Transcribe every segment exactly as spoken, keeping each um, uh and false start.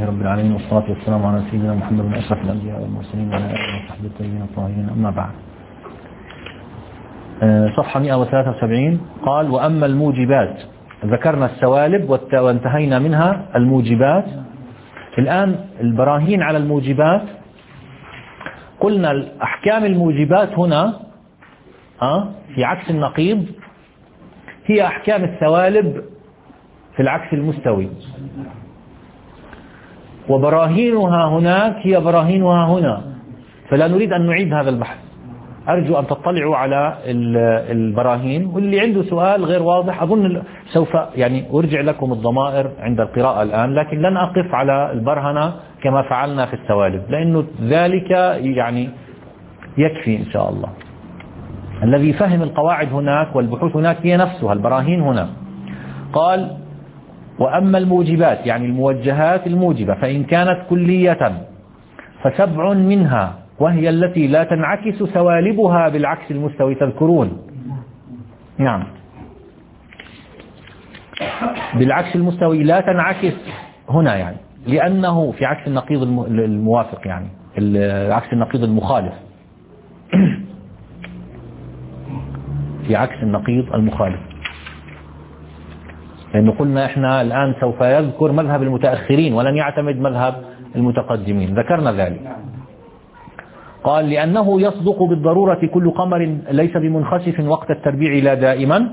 لله رب العالمين، والصلاة والسلام على سيدنا محمد بن أشرف الأنبياء والمرسلين وعلى آله وصحبه الطيبين الطاهرين، أما بعد. صفحة مئة وثلاثة وسبعين قال: وأما الموجبات، ذكرنا السوالب وانتهينا منها الموجبات. الآن البراهين على الموجبات. قلنا أحكام الموجبات هنا في عكس النقيض هي أحكام السوالب في العكس المستوي، وبراهينها هناك هي براهينها هنا، فلا نريد أن نعيد هذا البحث. أرجو أن تطلعوا على البراهين، واللي عنده سؤال غير واضح أظن سوف يعني أرجع لكم الضمائر عند القراءة الآن، لكن لن أقف على البرهنة كما فعلنا في السوالب، لأنه ذلك يعني يكفي إن شاء الله. الذي فهم القواعد هناك والبحوث هناك هي نفسها البراهين هنا. قال: وأما الموجبات يعني الموجهات الموجبة فإن كانت كلية فسبع منها، وهي التي لا تنعكس سوالبها بالعكس المستوي. تذكرون؟ نعم، بالعكس المستوي لا تنعكس هنا، يعني لأنه في عكس النقيض الموافق، يعني عكس النقيض المخالف في عكس النقيض المخالف، لأنه قلنا إحنا الآن سوف يذكر مذهب المتأخرين ولن يعتمد مذهب المتقدمين، ذكرنا ذلك. قال: لأنه يصدق بالضرورة كل قمر ليس بمنخسف وقت التربيع لا دائما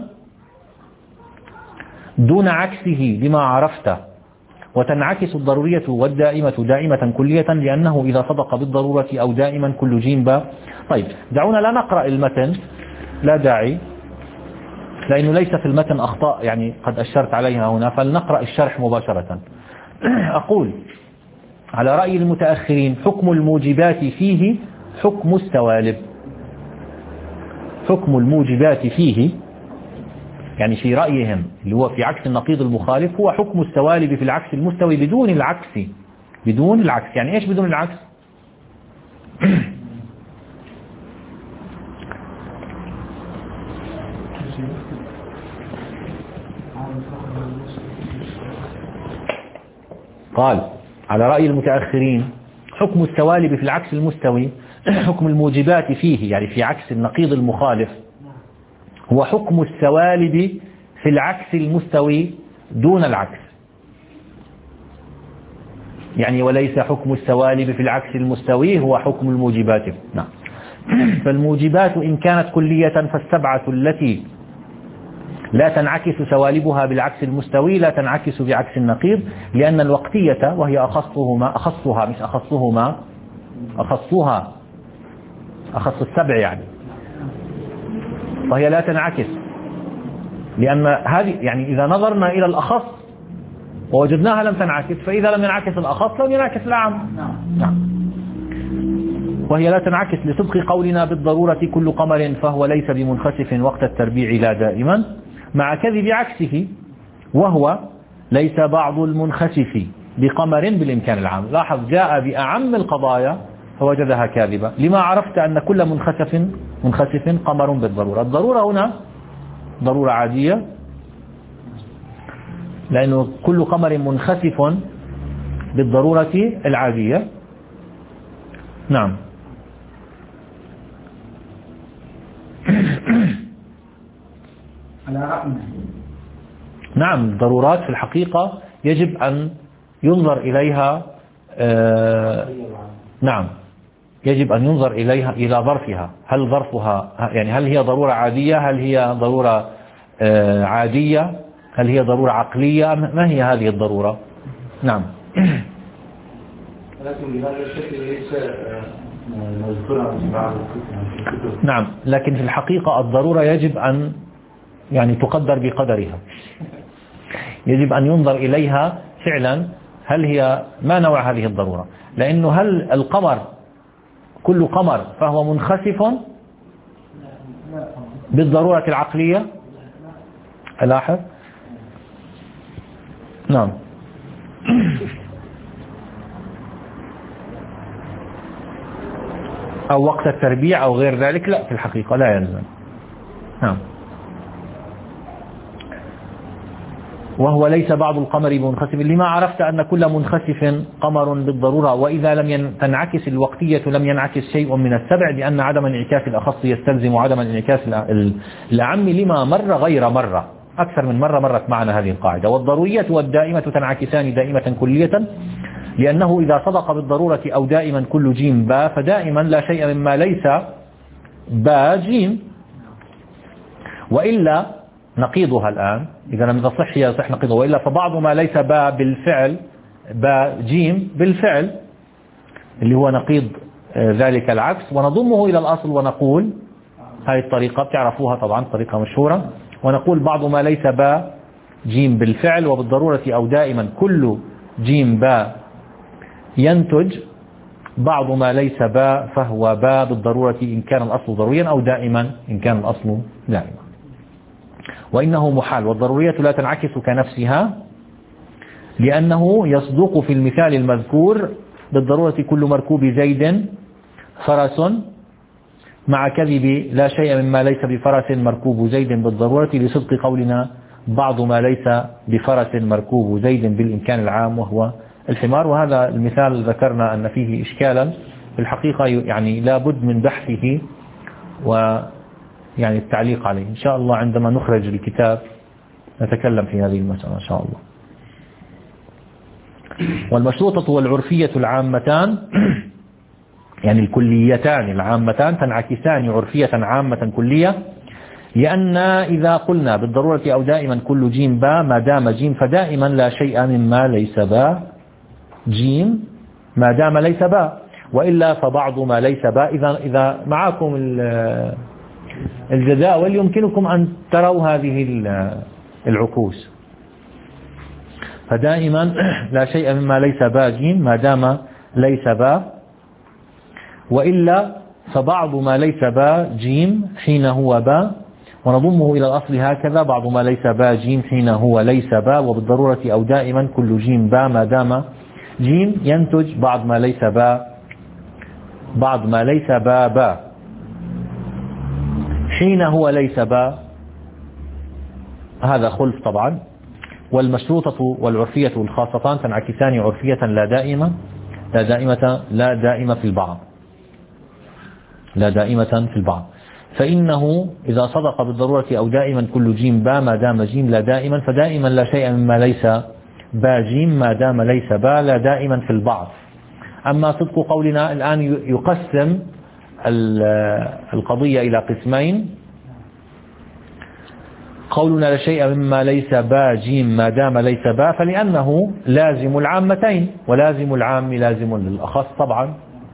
دون عكسه بما عرفت، وتنعكس الضرورية والدائمة دائمة كلية، لأنه إذا صدق بالضرورة أو دائما كل جيم باء. طيب دعونا لا نقرأ المتن، لا داعي، لأنه ليس في المتن أخطاء يعني قد أشرت عليها هنا، فلنقرأ الشرح مباشرة. أقول: على رأي المتأخرين حكم الموجبات فيه حكم السوالب. حكم الموجبات فيه يعني في رأيهم اللي هو في عكس النقيض المخالف هو حكم السوالب في العكس المستوي بدون العكس. بدون العكس يعني إيش بدون العكس؟ قال: على رأي المتأخرين حكم السوالب في العكس المستوي حكم الموجبات فيه يعني في عكس النقيض المخالف هو حكم السوالب في العكس المستوي دون العكس، يعني وليس حكم السوالب في العكس المستوي هو حكم الموجبات. نعم. فالموجبات إن كانت كلية فالسبعة التي لا تنعكس سوالبها بالعكس المستوي لا تنعكس بعكس النقيض، لأن الوقتية وهي أخصهما أخصها مش أخصهما أخصها أخص السبع يعني، وهي لا تنعكس، لأن هذه يعني إذا نظرنا إلى الأخص ووجدناها لم تنعكس، فإذا لم ينعكس الأخص لم ينعكس الأعم. نعم. وهي لا تنعكس لصدق قولنا بالضرورة كل قمر فهو ليس بمنخسف وقت التربيع لا دائما، مع كذب عكسه وهو ليس بعض المنخسف بقمر بالإمكان العام. لاحظ جاء بأعم القضايا فوجدها كاذبة، لما عرفت أن كل منخسف منخسف قمر بالضرورة. الضرورة هنا ضرورة عادية، لأنه كل قمر منخسف بالضرورة العادية. نعم. نعم، الضرورات في الحقيقة يجب أن ينظر إليها آه نعم يجب أن ينظر إليها إلى ظرفها، هل ظرفها يعني هل هي ضرورة عادية، هل هي ضرورة آه عادية، هل هي ضرورة عقلية، ما هي هذه الضرورة؟ نعم. لكن بهذا الشكل ليس مذكورا في بعض الكتب. نعم، لكن في الحقيقة الضرورة يجب أن يعني تقدر بقدرها، يجب أن ينظر إليها فعلا هل هي ما نوع هذه الضرورة، لأنه هل القمر كل قمر فهو منخسف بالضرورة العقلية؟ لاحظ. نعم. أو وقت التربيع أو غير ذلك، لا في الحقيقة لا يلزم. نعم. وهو ليس بعض القمر بمنخسف. لما عرفت أن كل منخسف قمر بالضرورة، وإذا لم تنعكس الوقتية لم ينعكس شيء من السبع، لأن عدم انعكاس الأخص يستلزم عدم انعكاس الأعم لما مر غير مرة. أكثر من مرة مرت معنا هذه القاعدة. والضرورية والدائمة تنعكسان دائمة كلية، لأنه إذا صدق بالضرورة أو دائما كل جيم با فدائما لا شيء مما ليس با جيم، وإلا نقيضها الآن. إذا لم تصح يصح نقيضها، وإلا فبعض ما ليس با بالفعل با جيم بالفعل، اللي هو نقيض ذلك العكس، ونضمه إلى الأصل ونقول هذه الطريقة بتعرفوها طبعا، طريقة مشهورة، ونقول بعض ما ليس با جيم بالفعل وبالضرورة أو دائما كل جيم با ينتج بعض ما ليس با فهو با بالضرورة إن كان الأصل ضروريا أو دائما إن كان الأصل دائما. وإنه محال. والضرورية لا تنعكس كنفسها، لأنه يصدق في المثال المذكور بالضرورة كل مركوب زيد فرس، مع كذب لا شيء مما ليس بفرس مركوب زيد بالضرورة، لصدق قولنا بعض ما ليس بفرس مركوب زيد بالإمكان العام وهو الحمار. وهذا المثال ذكرنا أن فيه إشكالا في الحقيقة، يعني لا بد من بحثه ويعني التعليق عليه. إن شاء الله عندما نخرج الكتاب نتكلم في هذه المسألة إن شاء الله. والمشروطة والعرفية العامتان يعني الكليتان العامتان تنعكسان عرفية عامة كلية، لأن إذا قلنا بالضرورة أو دائما كل جيم با ما دام جيم فدائما لا شيء مما ليس با جيم ما دام ليس با، وإلا فبعض ما ليس با. إذا إذا معكم الجداول يمكنكم أن تروا هذه العكوس. فدائما لا شيء مما ليس با جيم ما دام ليس با، وإلا فبعض ما ليس با جيم حين هو با، ونضمه إلى الأصل هكذا بعض ما ليس با جيم حين هو ليس با، وبالضرورة أو دائما كل جيم با ما دام جيم ينتج بعض ما ليس با بعض ما ليس با با حين هو ليس با. هذا خلف طبعا. والمشروطة والعرفية الخاصتان تنعكسان عرفية لا دائمة لا دائمة لا دائمة في البعض لا دائمة في البعض. فإنه إذا صدق بالضرورة أو دائما كل جيم با ما دام جيم لا دائما فدائما لا شيء مما ليس با جيم ما دام ليس با لا دائما في البعض. أما صدق قولنا الآن يقسم القضية إلى قسمين. قولنا لا شيء مما ليس با جيم ما دام ليس با، فلأنه لازم العامتين، ولازم العام لازم للأخص طبعا.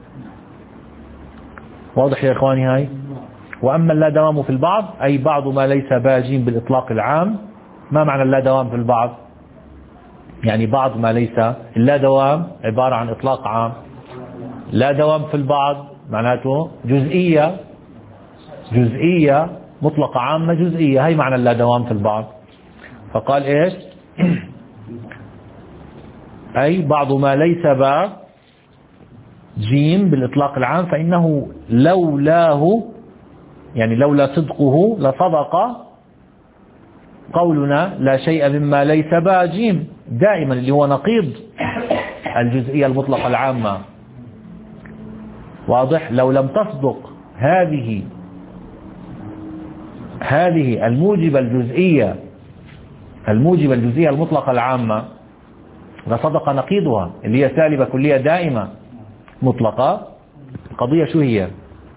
واضح يا إخواني هاي؟ وأما اللا دوام في البعض أي بعض ما ليس با جيم بالإطلاق العام. ما معنى اللا دوام في البعض؟ يعني بعض ما ليس اللا دوام عبارة عن إطلاق عام. لا دوام في البعض معناته جزئية جزئية مطلقة عامة جزئية، هي معنى اللا دوام في البعض. فقال إيش؟ أي بعض ما ليس با جيم بالإطلاق العام، فإنه لولاه يعني لولا صدقه لصدق قولنا لا شيء مما ليس با جيم دائما، اللي هو نقيض الجزئية المطلقة العامة. واضح؟ لو لم تصدق هذه هذه الموجبة الجزئية الموجبة الجزئية المطلقة العامة لصدق نقيضها اللي هي سالبة كلية دائمة مطلقة. القضية شو هي؟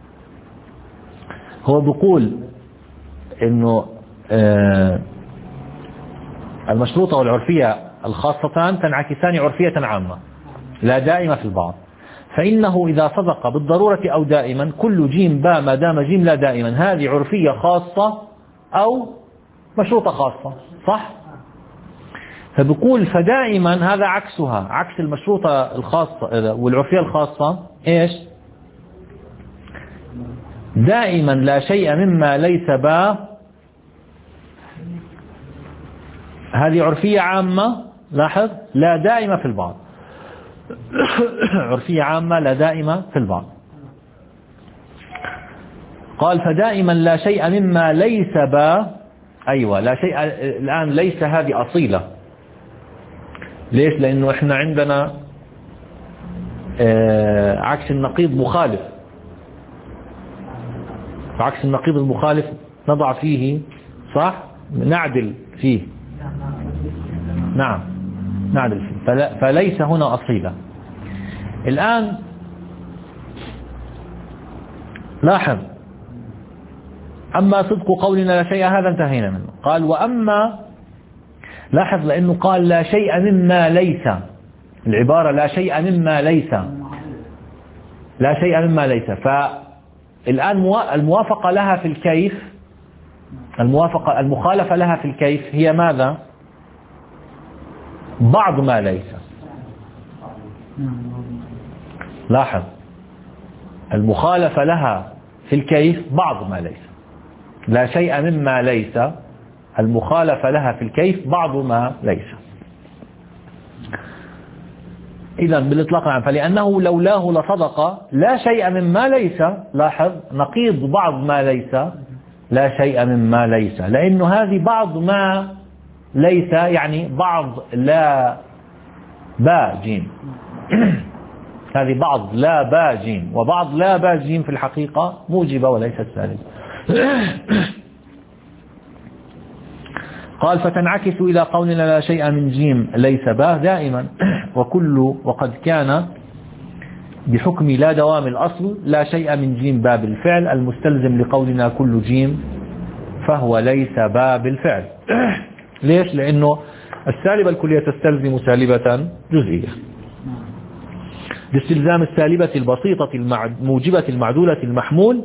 هو بيقول انه آه المشروطة والعرفية الخاصتان تنعكسان عرفية عامة لا دائمة في البعض. فإنه إذا صدق بالضرورة أو دائما كل جيم با ما دام جيم لا دائما، هذه عرفية خاصة أو مشروطة خاصة، صح؟ فبقول فدائما هذا عكسها، عكس المشروطة الخاصة والعرفية الخاصة. إيش؟ دائما لا شيء مما ليس با، هذه عرفية عامة، لاحظ، لا دائمة في البعض. عرفية عامة لا دائمة في البعض. قال فدائما لا شيء مما ليس با، أيوة لا شيء. الآن ليس هذه أصيلة، ليش؟ لأنه إحنا عندنا آه عكس النقيض مخالف، عكس النقيض المخالف نضع فيه صح نعدل فيه، نعم نعدل فيه، فلا فليس هنا أصيلة. الآن لاحظ، أما صدق قولنا لا شيء هذا انتهينا منه. قال وأما، لاحظ لأنه قال لا شيء مما ليس، العبارة لا شيء مما ليس، لا شيء مما ليس. فالآن الموافقة لها في الكيف، الموافقة المخالفة لها في الكيف هي ماذا؟ بعض ما ليس. لاحظ المخالفة لها في الكيف بعض ما ليس، لا شيء مما ليس المخالفة لها في الكيف بعض ما ليس. إذا بالإطلاق عام، فلأنه لولاه لصدق لا شيء مما ليس، لاحظ نقيض بعض ما ليس لا شيء مما ليس، لأنه هذه بعض ما ليس يعني بعض لا با جيم هذه بعض لا با جيم، وبعض لا با جيم في الحقيقة موجبة وليست سالبة. قال فتنعكس إلى قولنا لا شيء من جيم ليس با دائما، وكل وقد كان بحكم لا دوام الأصل لا شيء من جيم با بالفعل المستلزم لقولنا كل جيم فهو ليس با بالفعل. ليش؟ لأنه السالبة الكلية تستلزم سالبة جزئية. باستلزام السالبة البسيطة الموجبة المعدولة المحمول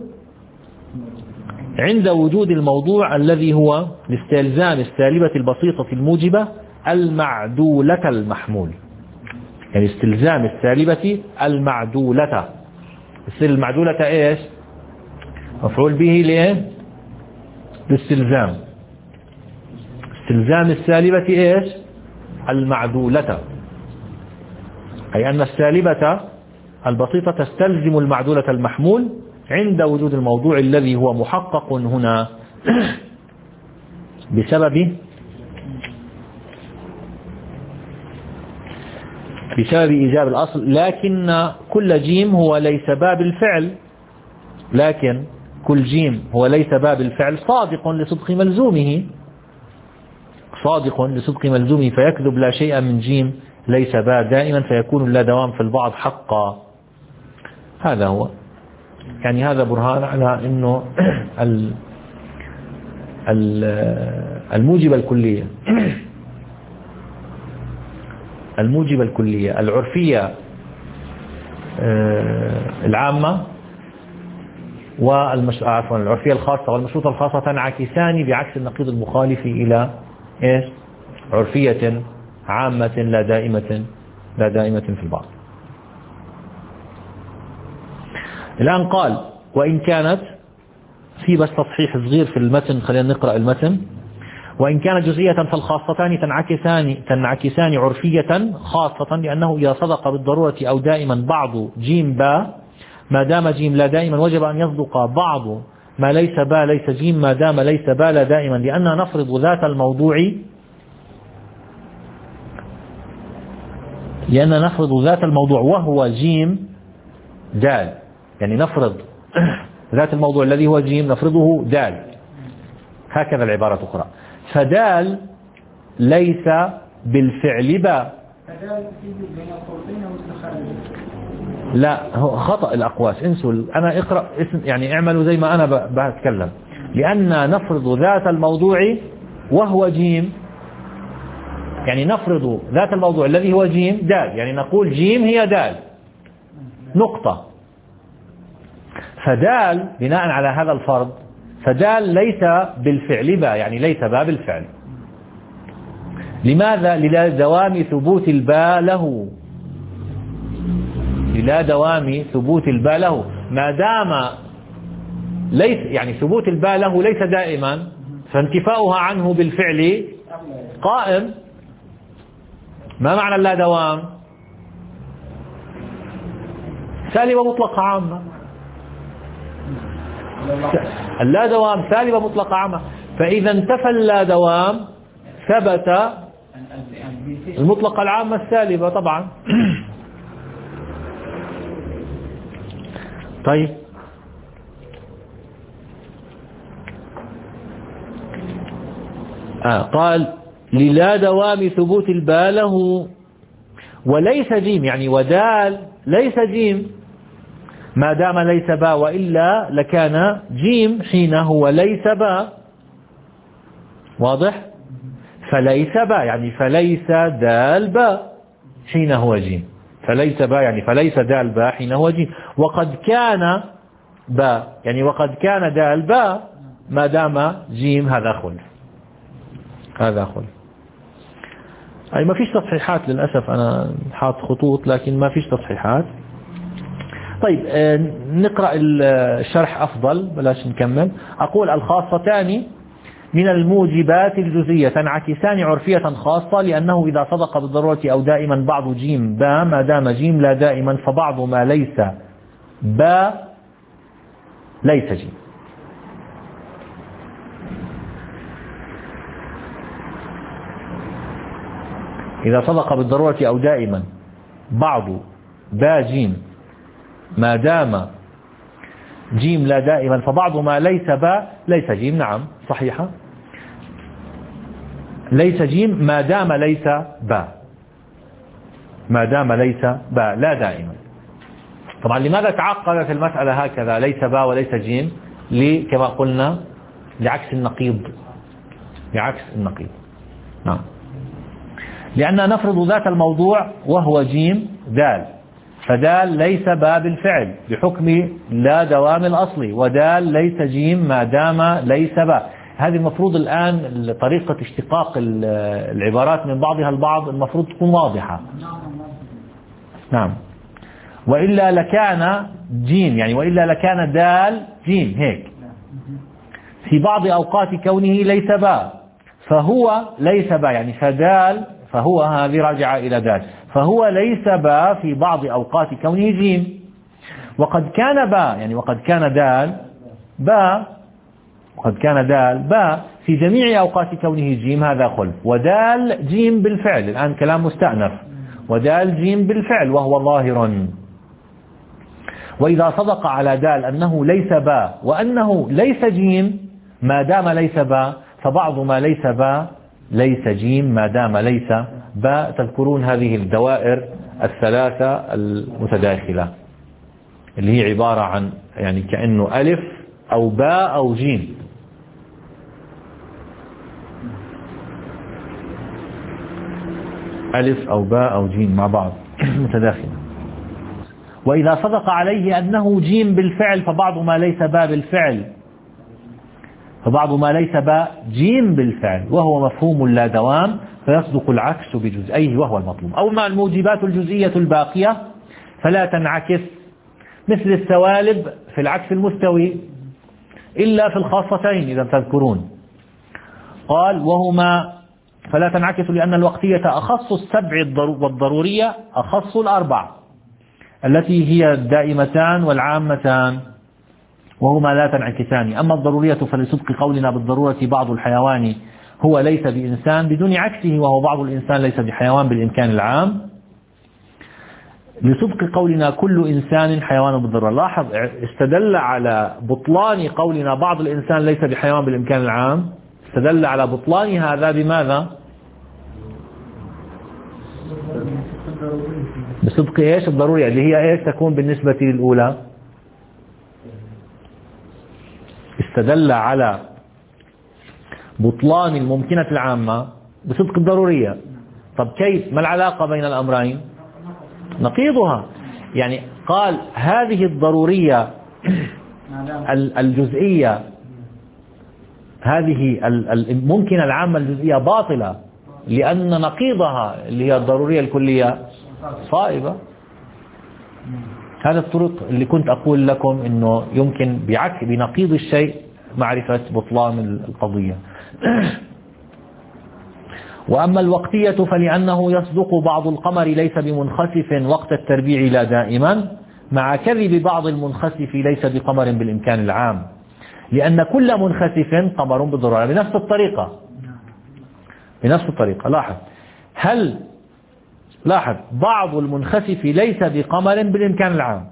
عند وجود الموضوع الذي هو لاستلزام السالبة البسيطة الموجبة المعدولة المحمول، يعني استلزام السالبة المعدولة. السالبة المعدولة ايش؟ مفعول به ليه؟ باستلزام استلزام السالبة ايش؟ المعدولة، أي أن السالبة البسيطة تستلزم المعدولة المحمول عند وجود الموضوع الذي هو محقق هنا بسبب بسبب إيجاب الأصل. لكن كل جيم هو ليس باب الفعل، لكن كل جيم هو ليس باب الفعل صادق لصدق ملزومه، صادق لصدق ملزومه، فيكذب لا شيء من جيم ليس با دائما، فيكون لا دوام في البعض حقا. هذا هو، يعني هذا برهان على انه الموجبة الكلية الموجبة الكلية العرفية العامة والمش... عفوا العرفية الخاصة والمشروطة الخاصة تنعكسان بعكس النقيض المخالف إلى إيش؟ عرفية عامة لا دائمة لا دائمة في البعض. الآن قال وإن كانت، في بس تصحيح صغير في المتن، خلينا نقرأ المتن. وإن كانت جزئية فالخاصتان تنعكسان تنعكسان عرفية خاصة، لأنه إذا صدق بالضرورة أو دائما بعض جيم با ما دام جيم لا دائما وجب أن يصدق بعض ما ليس با ليس جيم ما دام ليس با لا دائما، لأننا نفرض ذات الموضوع لأننا نفرض ذات الموضوع وهو جيم دال، يعني نفرض ذات الموضوع الذي هو جيم نفرضه دال، هكذا العبارة تقرأ. فدال ليس بالفعل با، لا هو خطأ الأقواس، انسوا، أنا اقرأ اسم يعني اعملوا زي ما أنا بتكلم. لأن نفرض ذات الموضوع وهو جيم، يعني نفرض ذات الموضوع الذي هو جيم دال، يعني نقول جيم هي دال نقطة. فدال بناء على هذا الفرض فدال ليس بالفعل با، يعني ليس با بالفعل. لماذا؟ للا دوام ثبوت الباء له، للا دوام ثبوت الباء له، ما دام ليس يعني ثبوت الباء له ليس دائما، فانتفاؤها عنه بالفعل قائم. ما معنى اللا دوام؟ سالبة مطلقة عامة، اللا دوام سالبة مطلقة عامة، فإذا انتفى اللا دوام ثبت المطلقة العامة السالبة طبعا. طيب آه قال للا دوام ثبوت الباء له وليس جيم، يعني ودال ليس جيم ما دام ليس باء، وإلا لكان جيم حين هو ليس باء. واضح؟ فليس باء يعني فليس دال باء حين هو جيم، فليس باء يعني فليس دال باء حين هو جيم. وقد كان باء يعني وقد كان دال باء ما دام جيم، هذا خلف، هذا خلف. أي ما فيش تصحيحات للأسف، أنا حاط خطوط لكن ما فيش تصحيحات. طيب نقرأ الشرح أفضل بلاش نكمل. أقول الخاصتان من الموجبات الجزئية تنعكسان عرفية خاصة، لأنه إذا صدق بالضرورة أو دائما بعض جيم باء ما دام جيم لا دائما، فبعض ما ليس باء ليس جيم. إذا صدق بالضرورة أو دائما بعض باء جيم ما دام جيم لا دائما، فبعض ما ليس باء ليس جيم. نعم صحيحة، ليس جيم ما دام ليس باء، ما دام ليس باء لا دائما. طبعا لماذا تعقدت المسألة هكذا ليس باء وليس جيم؟ كما قلنا لعكس النقيض، لعكس النقيض. نعم، لأن نفرض ذات الموضوع وهو جيم دال، فدال ليس باء بالفعل بحكم لا دوام الأصل، ودال ليس جيم ما دام ليس باء. هذه المفروض الآن طريقة اشتقاق العبارات من بعضها البعض المفروض تكون واضحة. نعم، وإلا لكان جيم يعني وإلا لكان دال جيم هيك في بعض أوقات كونه ليس باء، فهو ليس باء يعني فدال، فهو هذه راجعة إلى دال، فهو ليس باء في بعض أوقات كونه جيم. وقد كان باء يعني وقد كان دال باء، وقد كان دال باء في جميع أوقات كونه جيم، هذا خلف. ودال جيم بالفعل، الآن كلام مستأنف، ودال جيم بالفعل وهو ظاهر. وإذا صدق على دال أنه ليس باء وأنه ليس جيم ما دام ليس باء، فبعض ما ليس باء ليس جيم ما دام ليس باء. تذكرون هذه الدوائر الثلاثة المتداخلة اللي هي عبارة عن يعني كأنه ألف أو باء أو جيم. ألف أو باء أو جيم مع بعض متداخلة. وإذا صدق عليه أنه جيم بالفعل، فبعض ما ليس باء بالفعل فبعض ما ليس باء جيم بالفعل وهو مفهوم لا دوام، فيصدق العكس بجزئيه وهو المطلوب. أو ما الموجبات الجزئية الباقية فلا تنعكس مثل السوالب في العكس المستوي إلا في الخاصتين إذا تذكرون. قال وهما فلا تنعكس لأن الوقتية أخص السبع والضرورية أخص الأربع التي هي الدائمتان والعامتان، وهما لا تنعكسان. أما الضرورية فلصدق قولنا بالضرورة بعض الحيوان هو ليس بإنسان بدون عكسه، وهو بعض الإنسان ليس بحيوان بالإمكان العام، لصدق قولنا كل إنسان حيوان بالضرورة. لاحظ استدل على بطلان قولنا بعض الإنسان ليس بحيوان بالإمكان العام، استدل على بطلان هذا بماذا؟ بصدق ايش؟ الضرورية اللي هي ايش تكون بالنسبة للأولى؟ استدل على بطلان الممكنة العامة بصدق الضرورية. طب كيف؟ ما العلاقة بين الأمرين؟ نقيضها. يعني قال هذه الضرورية الجزئية، هذه الممكنة العامة الجزئية باطلة لأن نقيضها اللي هي الضرورية الكلية صائبة. هذا الطرق اللي كنت أقول لكم إنه يمكن بعكس بنقيض الشيء معرفة بطلان القضية. وأما الوقتية فلأنه يصدق بعض القمر ليس بمنخسف وقت التربيع لا دائما، مع كذب بعض المنخسف ليس بقمر بالإمكان العام، لأن كل منخسف قمر بالضرورة. بنفس الطريقة بنفس الطريقة لاحظ هل لاحظ بعض المنخسف ليس بقمر بالإمكان العام.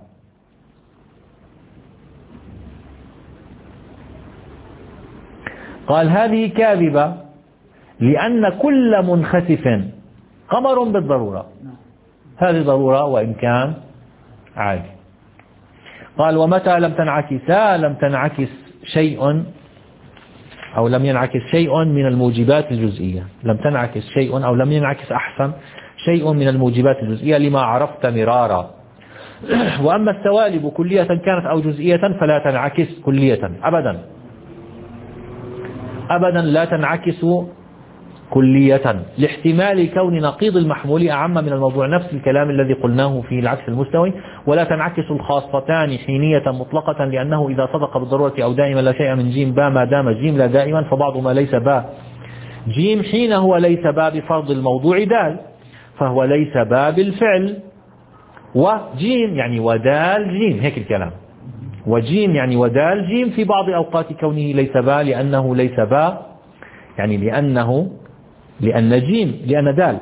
قال هذه كاذبة لأن كل منخسف قمر بالضرورة، هذه ضرورة وإن كان عادي. قال ومتى لم تنعكسا لم تنعكس شيء أو لم ينعكس شيء من الموجبات الجزئية، لم تنعكس شيء أو لم ينعكس أحسن شيء من الموجبات الجزئية لما عرفت مرارا. وأما السوالب كلية كانت أو جزئية فلا تنعكس كلية أبدا، أبدا لا تنعكس كلية، لاحتمال كون نقيض المحمول أعم من الموضوع، نفس الكلام الذي قلناه في العكس المستوي. ولا تنعكس الخاصتان حينية مطلقة لأنه إذا صدق بالضرورة أو دائما لا شيء من جيم با ما دام جيم لا دائما، فبعض ما ليس با جيم حين هو ليس با بفرض الموضوع دال، فهو ليس با بالفعل. وجيم يعني ودال جيم، هيك الكلام، وجيم يعني ودال جيم في بعض أوقات كونه ليس با لأنه ليس با يعني لأنه لأن جيم لأن دال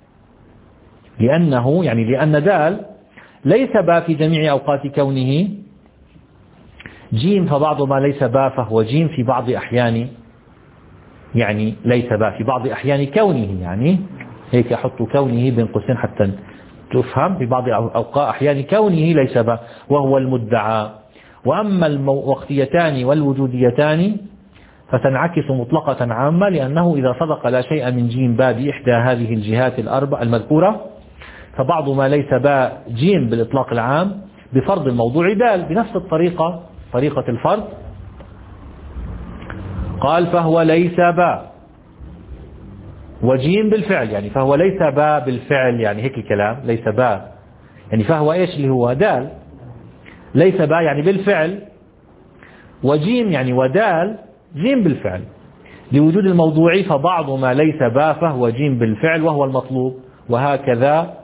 لأنه يعني لأن دال ليس با في جميع أوقات كونه جيم، فبعض ما ليس با فهو جيم في بعض أحيان يعني ليس با في بعض أحيان كونه، يعني هيك أحط كونه بين قوسين حتى تفهم، في بعض أوقات أحيان كونه ليس با وهو المدعى. وأما الوقتيتان والوجوديتان فتنعكس مطلقة عامة لأنه إذا صدق لا شيء من جيم با بإحدى هذه الجهات الأربع المذكورة فبعض ما ليس با جيم بالإطلاق العام بفرض الموضوع دال بنفس الطريقة، طريقة الفرض. قال فهو ليس با وجيم بالفعل، يعني فهو ليس با بالفعل، يعني هيك الكلام ليس با يعني فهو إيش اللي هو دال، ليس با يعني بالفعل، وجيم يعني ودال جيم بالفعل لوجود الموضوع، فبعض ما ليس با فهو جيم بالفعل وهو المطلوب. وهكذا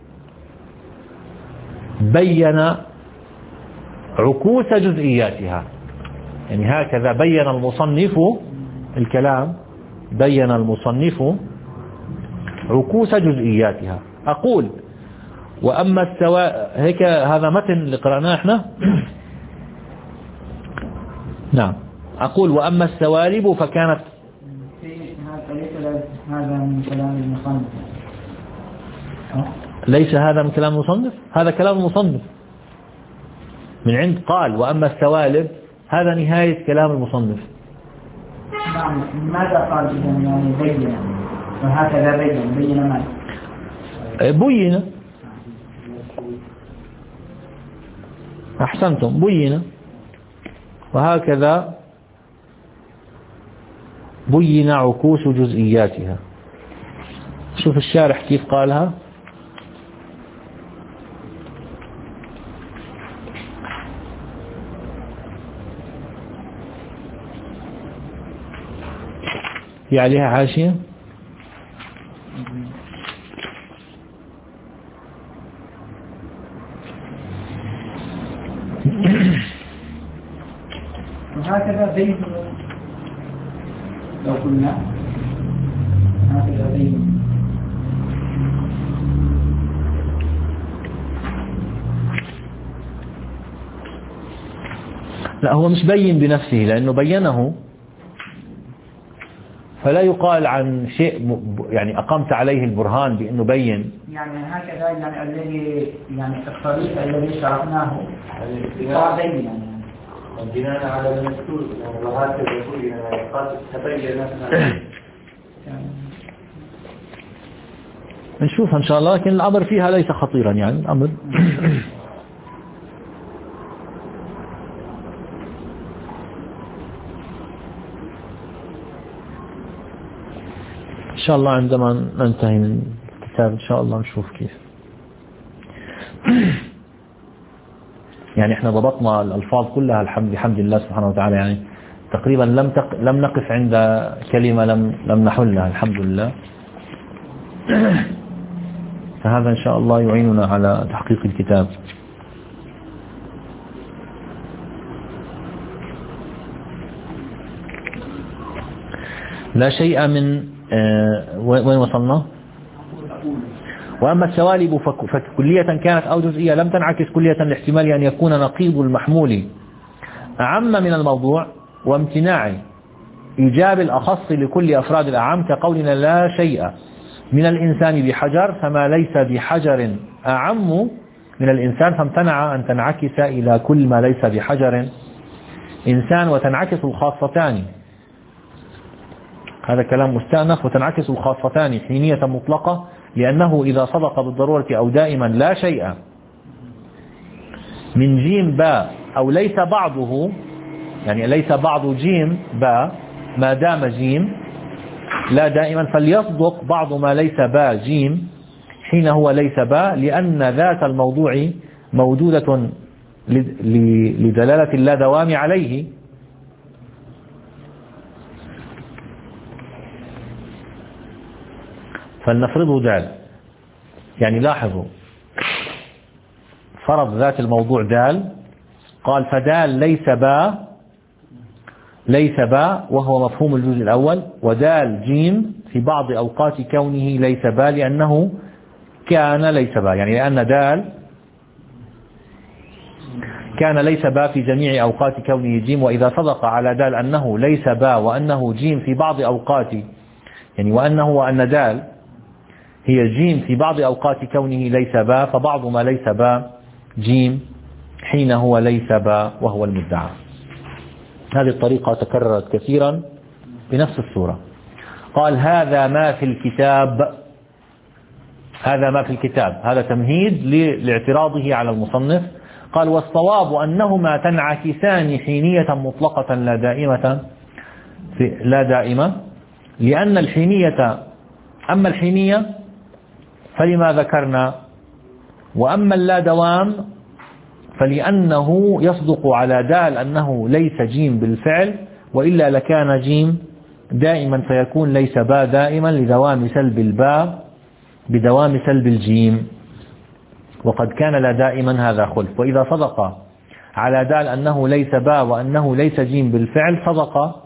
بين عكوس جزئياتها، يعني هكذا بين المصنف الكلام بين المصنف عكوس جزئياتها. أقول وأما السواء هيك هذا متن اللي قرأناه احنا. نعم. أقول وأما السوالب فكانت هذا من كلام المصنف، ليس هذا من كلام المصنف، هذا كلام المصنف من عند قال وأما السوالب، هذا نهاية كلام المصنف. نعم. ماذا قال يعني بين وهكذا بين بين ما بين أحسنتم بين وهكذا بين عكوس جزئياتها. شوف الشارح كيف قالها. في عليها حاشية. وهكذا بين لو قلنا هكذا بين لا هو مش بين بنفسه لأنه بينه، فلا يقال عن شيء يعني أقمت عليه البرهان بأنه بين، يعني هكذا يعني الذي يعني الطريق الذي شرحناه بين يعني بناء على المذكور وهكذا يقول قد تبين نشوفها إن شاء الله، لكن الأمر فيها ليس خطيرا يعني الأمر. إن شاء الله عندما ننتهي من الكتاب إن شاء الله نشوف كيف. يعني احنا ضبطنا الألفاظ كلها الحمد بحمد الله سبحانه وتعالى، يعني تقريبا لم تق... لم نقف عند كلمة لم لم نحلها الحمد لله. فهذا إن شاء الله يعيننا على تحقيق الكتاب. لا شيء من آه وين وصلنا؟ وأما السوالب فكلية كانت أو جزئية لم تنعكس كلية لاحتمال أن يكون نقيض المحمول أعم من الموضوع، وامتناع إيجاب الأخص لكل أفراد الأعم، كقولنا لا شيء من الإنسان بحجر، فما ليس بحجر أعم من الإنسان، فامتنع أن تنعكس إلى كل ما ليس بحجر إنسان، وتنعكس الخاصتان. هذا كلام مستأنف. وتنعكس الخاصتان حينية مطلقة، لأنه إذا صدق بالضرورة أو دائما لا شيء من جيم باء أو ليس بعضه، يعني ليس بعض جيم باء ما دام جيم لا دائما، فليصدق بعض ما ليس باء جيم حين هو ليس باء، لأن ذات الموضوع موجودة لدلالة اللا دوام عليه. فلنفرضه دال، يعني لاحظوا فرض ذات الموضوع دال، قال فدال ليس باء ليس باء وهو مفهوم الجزء الأول، ودال جيم في بعض أوقات كونه ليس باء لأنه كان ليس باء، يعني لأن دال كان ليس باء في جميع أوقات كونه جيم. وإذا صدق على دال أنه ليس باء وأنه جيم في بعض أوقات، يعني وأنه وأن دال هي جيم في بعض أوقات كونه ليس باء، فبعض ما ليس باء جيم حين هو ليس باء وهو المدعى. هذه الطريقة تكررت كثيرا بنفس الصورة. قال هذا ما في الكتاب، هذا ما في الكتاب، هذا تمهيد لاعتراضه على المصنف. قال والصواب أنهما تنعكسان حينية مطلقة لا دائمة لا دائمة، لأن الحينية أما الحينية فلما ذكرنا، وأما اللا دوام فلأنه يصدق على دال أنه ليس جيم بالفعل، وإلا لكان جيم دائما، فيكون ليس باء دائما لدوام سلب الباء بدوام سلب الجيم، وقد كان لا دائما هذا خلف. وإذا صدق على دال أنه ليس باء وأنه ليس جيم بالفعل، صدق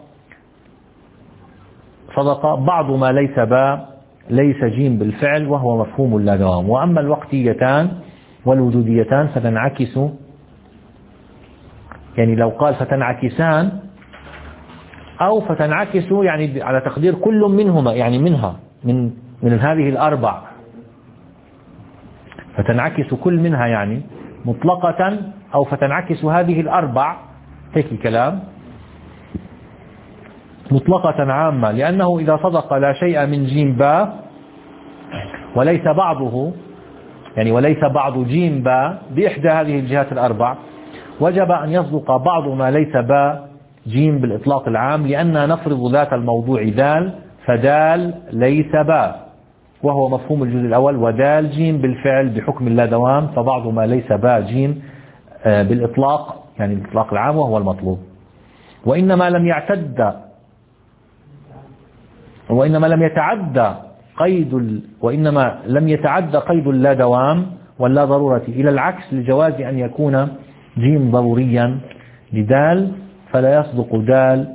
صدق بعض ما ليس باء ليس جيم بالفعل وهو مفهوم لا دوام. وأما الوقتيتان والوجوديتان فتنعكس، يعني لو قال فتنعكسان أو فتنعكس يعني على تقدير كل منهما، يعني منها من من هذه الأربع، فتنعكس كل منها يعني مطلقة، أو فتنعكس هذه الأربع، هيك كلام مطلقة عامة، لأنه إذا صدق لا شيء من جيم باء وليس بعضه، يعني وليس بعض جيم باء بإحدى هذه الجهات الأربع، وجب أن يصدق بعض ما ليس باء جيم بالإطلاق العام، لأننا نفرض ذات الموضوع دال، فدال ليس باء وهو مفهوم الجزء الأول، ودال جيم بالفعل بحكم اللا دوام، فبعض ما ليس باء جيم بالإطلاق، يعني الإطلاق العام وهو المطلوب. وإنما لم يعتد وإنما لم يتعدى قيد ال... وإنما لم يتعدى قيد اللا دوام واللا ضرورة إلى العكس، لجواز أن يكون جيم ضروريا لدال، فلا يصدق دال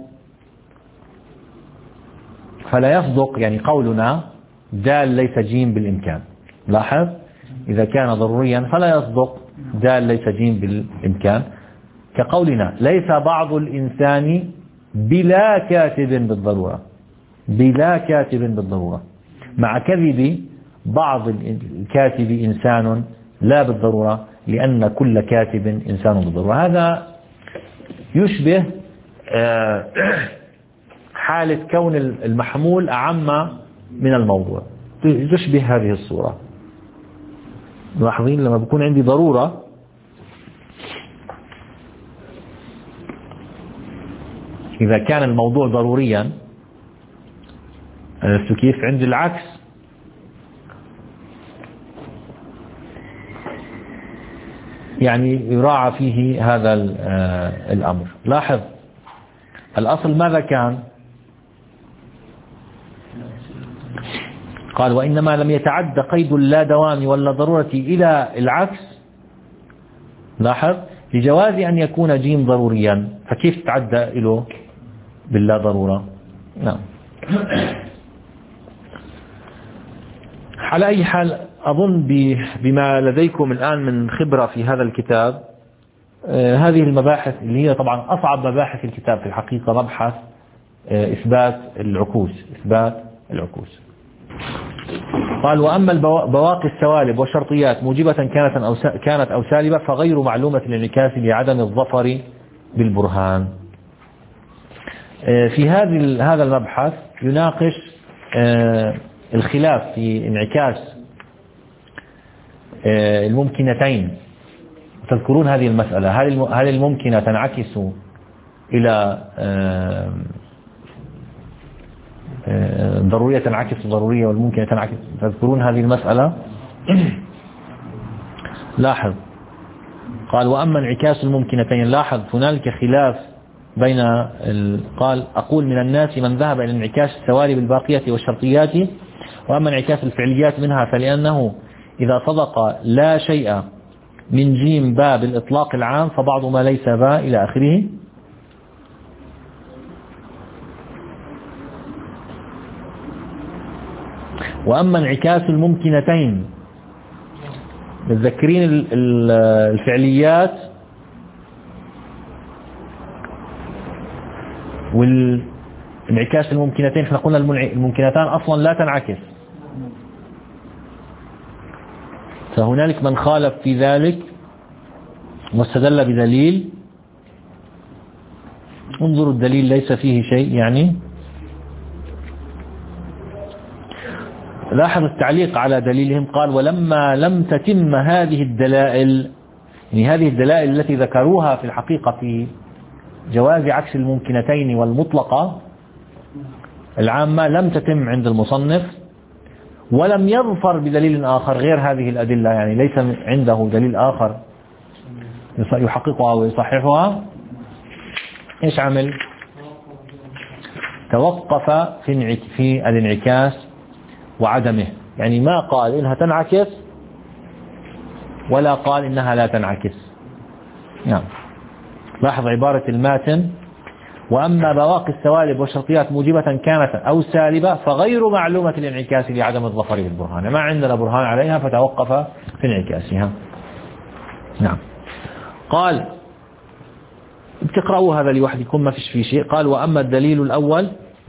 فلا يصدق يعني قولنا دال ليس جيم بالإمكان. لاحظ إذا كان ضروريا فلا يصدق دال ليس جيم بالإمكان، كقولنا ليس بعض الإنسان بلا كاتب بالضرورة، بلا كاتب بالضرورة، مع كذب بعض الكاتب إنسان لا بالضرورة، لأن كل كاتب إنسان بالضرورة. هذا يشبه حالة كون المحمول أعم من الموضوع، تشبه هذه الصورة. لاحظين لما بكون عندي ضرورة إذا كان الموضوع ضروريا، كيف عند العكس يعني يراعى فيه هذا الأمر. لاحظ الأصل ماذا كان؟ قال وإنما لم يتعد قيد اللا دوام ولا ضرورة إلى العكس. لاحظ لجواز أن يكون جيم ضروريا، فكيف تعدى له باللا ضرورة؟ نعم. على أي حال أظن بما لديكم الآن من خبرة في هذا الكتاب، هذه المباحث اللي هي طبعا أصعب مباحث الكتاب في الحقيقة مبحث إثبات العكوس. إثبات العكوس. قال: وأما بواقي السوالب والشرطيات موجبة كانت أو كانت أو سالبة فغير معلومة الانعكاس لعدم الظفر بالبرهان. في هذه هذا المبحث يناقش الخلاف في انعكاس الممكنتين. تذكرون هذه المسألة، هل الممكنة تنعكس إلى ضرورية تنعكس ضرورية والممكنة تنعكس؟ تذكرون هذه المسألة؟ لاحظ قال: وأما انعكاس الممكنتين. لاحظ هنالك خلاف بين ال... قال: أقول من الناس من ذهب إلى انعكاس السوالب الباقية والشرطيات، وأما انعكاس الفعليات منها فلأنه إذا صدق لا شيء من جيم باء بالإطلاق العام فبعض ما ليس باء إلى آخره. وأما انعكاس الممكنتين، متذكرين الفعليات والانعكاس الممكنتين، احنا قلنا الممكنتان أصلا لا تنعكس، فهنالك من خالف في ذلك واستدل بدليل. انظروا الدليل ليس فيه شيء يعني. لاحظ التعليق على دليلهم. قال: ولما لم تتم هذه الدلائل، يعني هذه الدلائل التي ذكروها في الحقيقة في جواز عكس الممكنتين والمطلقة العامة لم تتم عند المصنف، ولم يظفر بدليل آخر غير هذه الأدلة، يعني ليس عنده دليل آخر يحققها ويصححها. إيش عمل؟ توقف في في الانعكاس وعدمه، يعني ما قال إنها تنعكس ولا قال إنها لا تنعكس. نعم. لاحظ عبارة الماتن: وأما بواقي السوالب والشرطيات موجبة كانت أو سالبة فغير معلومة الانعكاس لعدم الظفر بالبرهان، ما عندنا برهان عليها فتوقف في انعكاسها. نعم. قال: بتقرأوا هذا لوحدكم ما فيش فيه شيء. قال: وأما الدليل الأول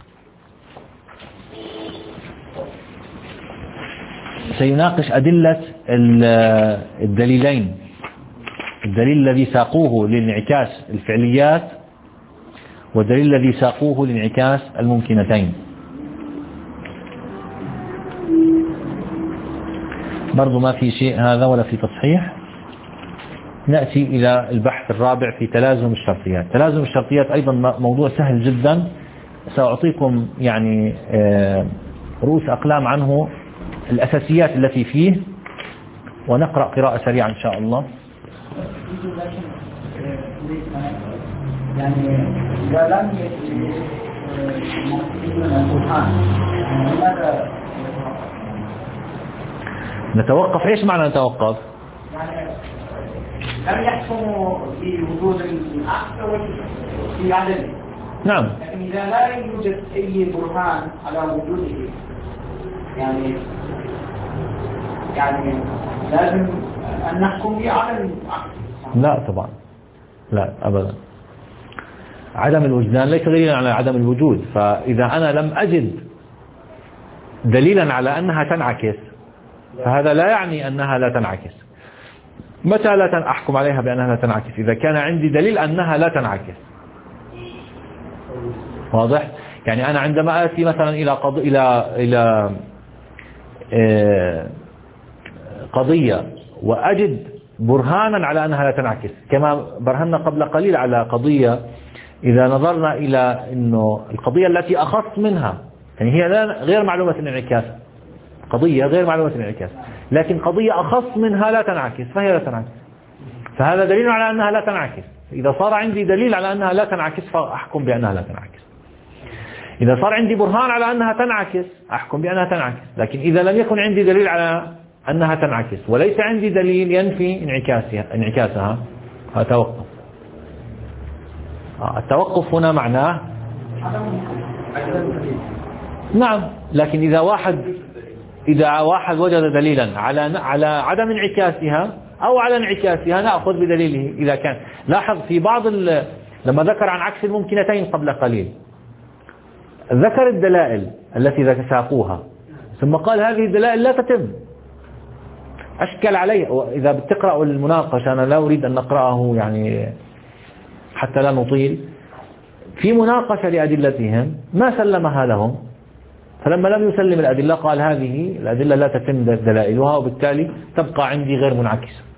سيناقش أدلة الدليلين، الدليل الذي ساقوه للانعكاس الفعليات والدليل الذي ساقوه لانعكاس الممكنتين. برضو ما في شيء هذا ولا في تصحيح. نأتي إلى البحث الرابع في تلازم الشرطيات. تلازم الشرطيات أيضا موضوع سهل جدا، سأعطيكم يعني رؤوس أقلام عنه، الأساسيات التي فيه، ونقرأ قراءة سريعة إن شاء الله. يعني إذا لم نتوقف. إيش معنى نتوقف؟ يعني لم يحكموا في وجود العقل في عدم. نعم. لكن إذا لا يوجد أي برهان على وجوده يعني يعني لازم أن نحكم بعدم العقل. لا طبعا، لا أبدا. عدم الوجدان ليس دليلا على عدم الوجود، فإذا أنا لم أجد دليلا على أنها تنعكس فهذا لا يعني أنها لا تنعكس. متى لا أحكم عليها بأنها لا تنعكس؟ إذا كان عندي دليل أنها لا تنعكس. واضح؟ يعني أنا عندما آتي مثلا إلى قض... إلى إلى قضية وأجد برهانا على أنها لا تنعكس، كما برهنا قبل قليل على قضية إذا نظرنا إلى أنه القضية التي أخص منها، يعني هي غير معلومة الانعكاس، قضية غير معلومة الانعكاس، لكن قضية أخص منها لا تنعكس فهي لا تنعكس، فهذا دليل على أنها لا تنعكس. إذا صار عندي دليل على أنها لا تنعكس فأحكم بأنها لا تنعكس. إذا صار عندي برهان على أنها تنعكس أحكم بأنها تنعكس. لكن إذا لم يكن عندي دليل على أنها تنعكس وليس عندي دليل ينفي انعكاسها انعكاسها أتوقف. التوقف هنا معناه نعم. لكن إذا واحد إذا واحد وجد دليلا على على عدم انعكاسها أو على انعكاسها نأخذ بدليله إذا كان. لاحظ في بعض لما ذكر عن عكس الممكنتين قبل قليل ذكر الدلائل التي ساقوها ثم قال هذه الدلائل لا تتم. أشكل عليه. إذا بتقرأوا المناقشة، أنا لا أريد أن نقرأه يعني حتى لا نطيل، في مناقشة لأدلتهم ما سلمها لهم، فلما لم يسلم الأدلة قال هذه الأدلة لا تتم دلائلها وبالتالي تبقى عندي غير منعكسة.